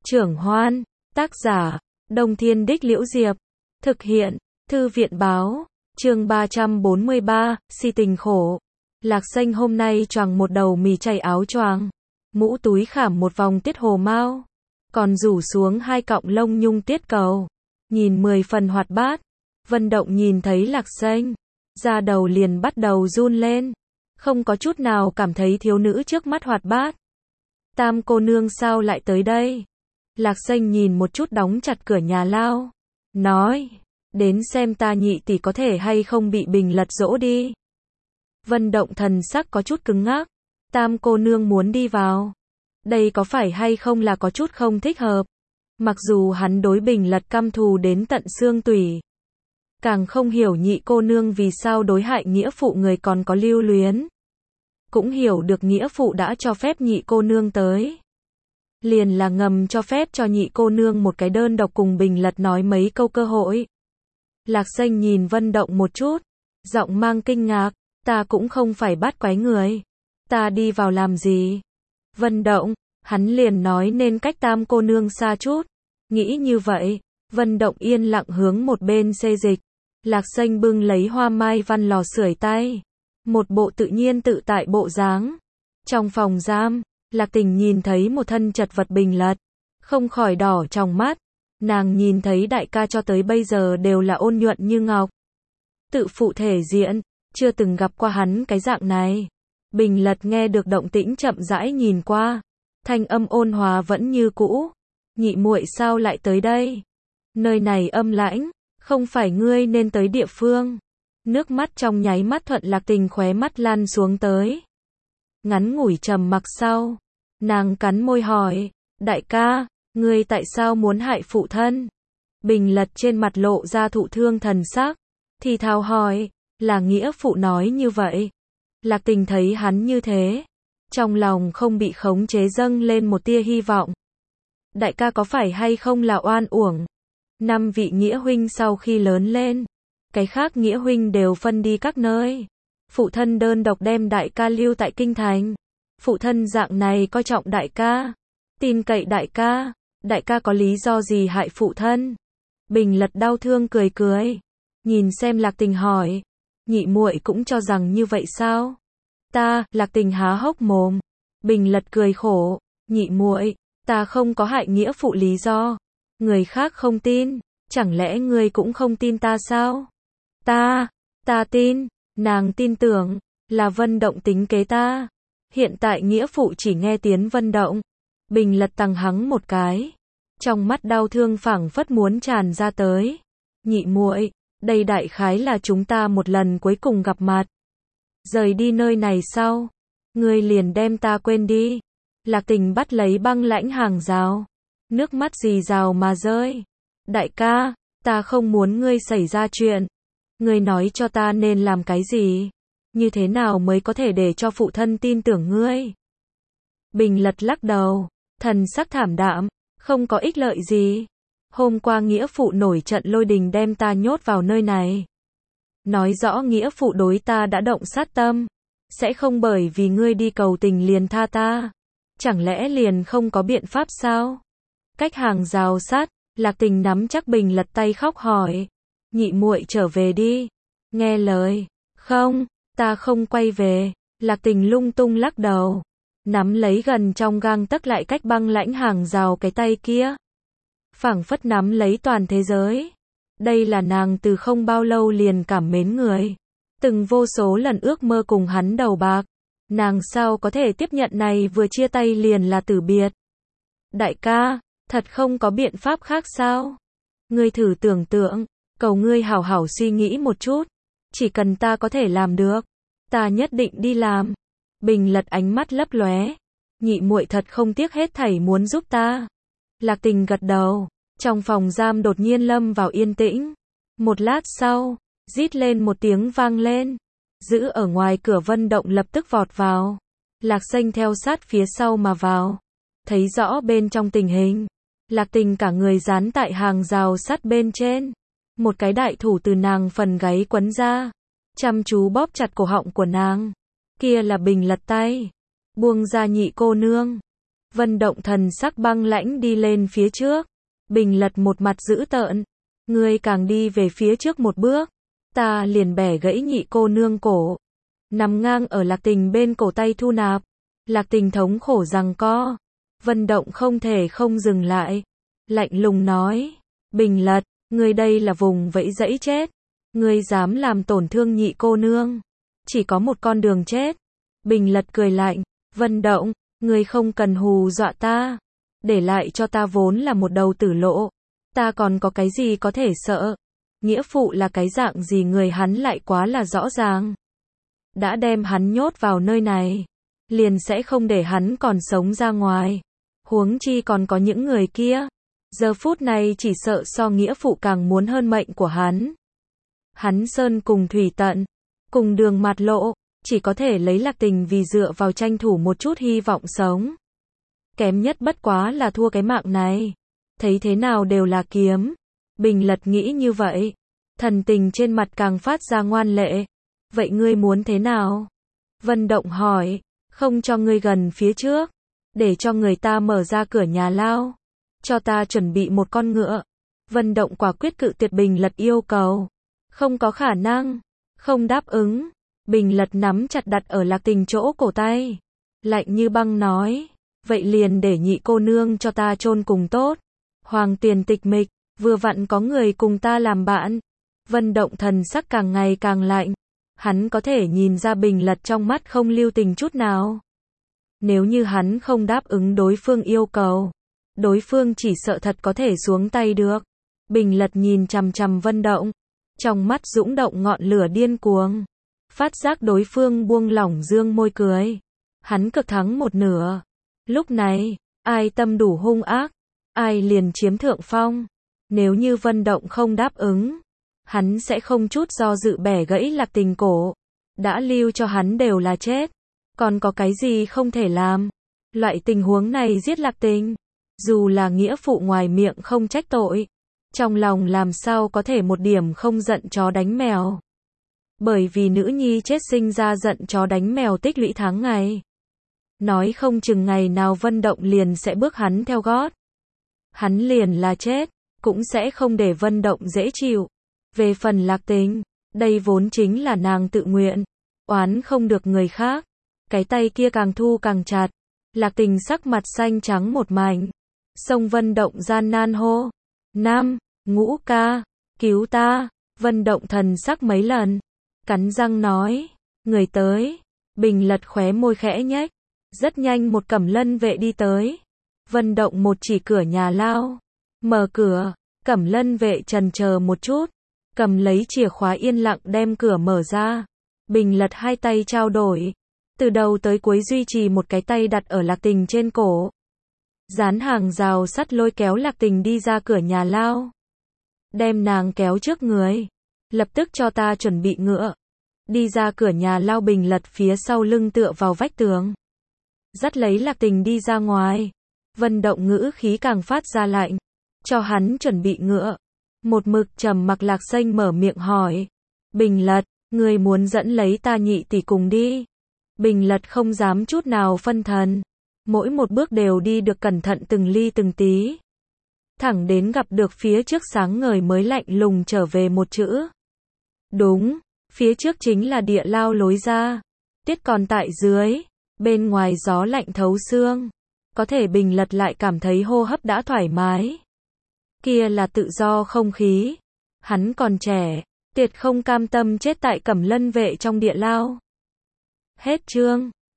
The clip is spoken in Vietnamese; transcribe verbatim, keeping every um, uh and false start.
Trưởng Hoan, tác giả, Đông Thiên Đích Liễu Diệp, thực hiện, Thư viện Báo, chương ba trăm bốn mươi ba, si tình khổ. Lạc Xanh hôm nay choàng một đầu mì chảy áo choàng, mũ túi khảm một vòng tiết hồ mao, còn rủ xuống hai cọng lông nhung tiết cầu, nhìn mười phần hoạt bát. Vân Động nhìn thấy Lạc Xanh, da đầu liền bắt đầu run lên, không có chút nào cảm thấy thiếu nữ trước mắt hoạt bát. Tam cô nương sao lại tới đây? Lạc Xanh nhìn một chút đóng chặt cửa nhà lao, nói, đến xem ta nhị tỷ có thể hay không bị Bình lật dỗ đi. Vân Động thần sắc có chút cứng ngắc, Tam cô nương muốn đi vào. Đây có phải hay không là có chút không thích hợp. Mặc dù hắn đối Bình lật căm thù đến tận xương tủy, càng không hiểu nhị cô nương vì sao đối hại nghĩa phụ người còn có lưu luyến. Cũng hiểu được nghĩa phụ đã cho phép nhị cô nương tới, liền là ngầm cho phép cho nhị cô nương một cái đơn độc cùng Bình lật nói mấy câu cơ hội. Lạc Xanh nhìn Vân Động một chút, giọng mang kinh ngạc, ta cũng không phải bắt quái người, ta đi vào làm gì? Vân Động, hắn liền nói nên cách Tam cô nương xa chút. Nghĩ như vậy, Vân Động yên lặng hướng một bên xê dịch. Lạc Xanh bưng lấy hoa mai văn lò sưởi tay, một bộ tự nhiên tự tại bộ dáng. Trong phòng giam, Lạc Tình nhìn thấy một thân chật vật Bình lật, không khỏi đỏ trong mắt. Nàng nhìn thấy đại ca cho tới bây giờ đều là ôn nhuận như ngọc, tự phụ thể diện, chưa từng gặp qua hắn cái dạng này. Bình lật nghe được động tĩnh chậm rãi nhìn qua, thanh âm ôn hòa vẫn như cũ, nhị muội sao lại tới đây? Nơi này âm lãnh, không phải ngươi nên tới địa phương. Nước mắt trong nháy mắt thuận Lạc Tình khóe mắt lan xuống tới. Ngắn ngủi trầm mặc sau, nàng cắn môi hỏi, đại ca, ngươi tại sao muốn hại phụ thân? Bình lật trên mặt lộ ra thụ thương thần sắc, thì thào hỏi, là nghĩa phụ nói như vậy. Lạc Tình thấy hắn như thế, trong lòng không bị khống chế dâng lên một tia hy vọng. Đại ca có phải hay không là oan uổng? Năm vị nghĩa huynh sau khi lớn lên, cái khác nghĩa huynh đều phân đi các nơi. Phụ thân đơn độc đem đại ca lưu tại kinh thành. Phụ thân dạng này coi trọng đại ca, tin cậy đại ca, đại ca có lý do gì hại phụ thân? Bình lật đau thương cười cười, nhìn xem Lạc Tình hỏi, nhị muội cũng cho rằng như vậy sao? Ta, Lạc Tình há hốc mồm. Bình lật cười khổ, nhị muội, ta không có hại nghĩa phụ lý do. Người khác không tin, chẳng lẽ ngươi cũng không tin ta sao? Ta, ta tin, nàng tin tưởng, là Vân Động tính kế ta. Hiện tại nghĩa phụ chỉ nghe tiếng Vân Động. Bình lật tăng hắng một cái, trong mắt đau thương phảng phất muốn tràn ra tới. Nhị muội, đây đại khái là chúng ta một lần cuối cùng gặp mặt. Rời đi nơi này sau, ngươi liền đem ta quên đi. Lạc Tình bắt lấy băng lãnh hàng rào, nước mắt rì rào mà rơi. Đại ca, ta không muốn ngươi xảy ra chuyện. Ngươi nói cho ta nên làm cái gì? Như thế nào mới có thể để cho phụ thân tin tưởng ngươi? Bình lật lắc đầu, thần sắc thảm đạm, không có ích lợi gì. Hôm qua nghĩa phụ nổi trận lôi đình đem ta nhốt vào nơi này, nói rõ nghĩa phụ đối ta đã động sát tâm, sẽ không bởi vì ngươi đi cầu tình liền tha ta. Chẳng lẽ liền không có biện pháp sao? Cách hàng rào sát, Lạc Tình nắm chắc Bình lật tay khóc hỏi, nhị muội trở về đi. Nghe lời, không, ta không quay về. Lạc Tình lung tung lắc đầu, nắm lấy gần trong gang tấc lại cách băng lãnh hàng rào cái tay kia, phảng phất nắm lấy toàn thế giới. Đây là nàng từ không bao lâu liền cảm mến người, từng vô số lần ước mơ cùng hắn đầu bạc. Nàng sao có thể tiếp nhận này vừa chia tay liền là tử biệt? Đại ca, thật không có biện pháp khác sao? Ngươi thử tưởng tượng, cầu ngươi hảo hảo suy nghĩ một chút, chỉ cần ta có thể làm được, ta nhất định đi làm. Bình lật ánh mắt lấp lóe, nhị muội thật không tiếc hết thảy muốn giúp ta. Lạc Tình gật đầu, trong phòng giam đột nhiên lâm vào yên tĩnh. Một lát sau, rít lên một tiếng vang lên, giữ ở ngoài cửa Vân Động lập tức vọt vào. Lạc Xanh theo sát phía sau mà vào, thấy rõ bên trong tình hình. Lạc Tình cả người dán tại hàng rào sắt bên trên, một cái đại thủ từ nàng phần gáy quấn ra, chăm chú bóp chặt cổ họng của nàng. Kia là Bình lật tay, buông ra nhị cô nương. Vân Động thần sắc băng lãnh đi lên phía trước. Bình Lật một mặt dữ tợn. Ngươi càng đi về phía trước một bước, ta liền bẻ gãy nhị cô nương cổ. Nằm ngang ở Lạc Tình bên cổ tay thu nạp. Lạc Tình thống khổ giằng co. Vân Động không thể không dừng lại. Lạnh lùng nói. Bình Lật, ngươi đây là vùng vẫy dẫy chết. Ngươi dám làm tổn thương nhị cô nương. Chỉ có một con đường chết. Bình Lật cười lạnh. Vân Động, ngươi không cần hù dọa ta. Để lại cho ta vốn là một đầu tử lộ. Ta còn có cái gì có thể sợ. Nghĩa phụ là cái dạng gì người hắn lại quá là rõ ràng. Đã đem hắn nhốt vào nơi này, liền sẽ không để hắn còn sống ra ngoài. Huống chi còn có những người kia. Giờ phút này chỉ sợ so nghĩa phụ càng muốn hơn mệnh của hắn. Hắn sơn cùng thủy tận, cùng đường mạt lộ, chỉ có thể lấy Lạc Tình vì dựa vào tranh thủ một chút hy vọng sống. Kém nhất bất quá là thua cái mạng này. Thấy thế nào đều là kiếm. Bình Lật nghĩ như vậy. Thần tình trên mặt càng phát ra ngoan lệ. Vậy ngươi muốn thế nào? Vân Động hỏi. Không cho ngươi gần phía trước. Để cho người ta mở ra cửa nhà lao. Cho ta chuẩn bị một con ngựa. Vân Động quả quyết cự tuyệt Bình Lật yêu cầu. Không có khả năng. Không đáp ứng. Bình Lật nắm chặt đặt ở Lạc Tình chỗ cổ tay. Lạnh như băng nói. Vậy liền để nhị cô nương cho ta chôn cùng tốt. Hoàng tiền tịch mịch, vừa vặn có người cùng ta làm bạn. Vân Động thần sắc càng ngày càng lạnh. Hắn có thể nhìn ra Bình Lật trong mắt không lưu tình chút nào. Nếu như hắn không đáp ứng đối phương yêu cầu, đối phương chỉ sợ thật có thể xuống tay được. Bình Lật nhìn chằm chằm Vân Động, trong mắt dũng động ngọn lửa điên cuồng. Phát giác đối phương buông lỏng dương môi cười. Hắn cực thắng một nửa. Lúc này, ai tâm đủ hung ác, ai liền chiếm thượng phong. Nếu như Vân Động không đáp ứng, hắn sẽ không chút do dự bẻ gãy Lạc Tình cổ. Đã lưu cho hắn đều là chết. Còn có cái gì không thể làm? Loại tình huống này giết Lạc Tình, dù là nghĩa phụ ngoài miệng không trách tội, trong lòng làm sao có thể một điểm không giận chó đánh mèo. Bởi vì nữ nhi chết sinh ra giận chó đánh mèo tích lũy tháng ngày. Nói không chừng ngày nào Vân Động liền sẽ bước hắn theo gót. Hắn liền là chết, cũng sẽ không để Vân Động dễ chịu. Về phần Lạc Tình, đây vốn chính là nàng tự nguyện, oán không được người khác. Cái tay kia càng thu càng chặt. Lạc Tình sắc mặt xanh trắng một mảnh. Sông Vân Động gian nan hô. Nam, Ngũ ca, cứu ta. Vân Động thần sắc mấy lần. Cắn răng nói. Người tới. Bình Lật khóe môi khẽ nhếch. Rất nhanh một cẩm lân vệ đi tới. Vân Động một chỉ cửa nhà lao. Mở cửa. Cẩm lân vệ chần chờ một chút. Cầm lấy chìa khóa yên lặng đem cửa mở ra. Bình Lật hai tay trao đổi. Từ đầu tới cuối duy trì một cái tay đặt ở Lạc Tình trên cổ. Dán hàng rào sắt lôi kéo Lạc Tình đi ra cửa nhà lao. Đem nàng kéo trước người. Lập tức cho ta chuẩn bị ngựa. Đi ra cửa nhà lao. Bình Lật phía sau lưng tựa vào vách tường. Dắt lấy Lạc Tình đi ra ngoài. Vân Động ngữ khí càng phát ra lạnh. Cho hắn chuẩn bị ngựa. Một mực trầm mặc Lạc Xanh mở miệng hỏi. Bình Lật, ngươi muốn dẫn lấy ta nhị tỷ cùng đi. Bình Lật không dám chút nào phân thần. Mỗi một bước đều đi được cẩn thận từng ly từng tí. Thẳng đến gặp được phía trước sáng ngời mới lạnh lùng trở về một chữ. Đúng, phía trước chính là địa lao lối ra. Tuyết còn tại dưới. Bên ngoài gió lạnh thấu xương. Có thể Bình Lật lại cảm thấy hô hấp đã thoải mái. Kia là tự do không khí. Hắn còn trẻ, tuyệt không cam tâm chết tại cẩm lân vệ trong địa lao. Hết chương.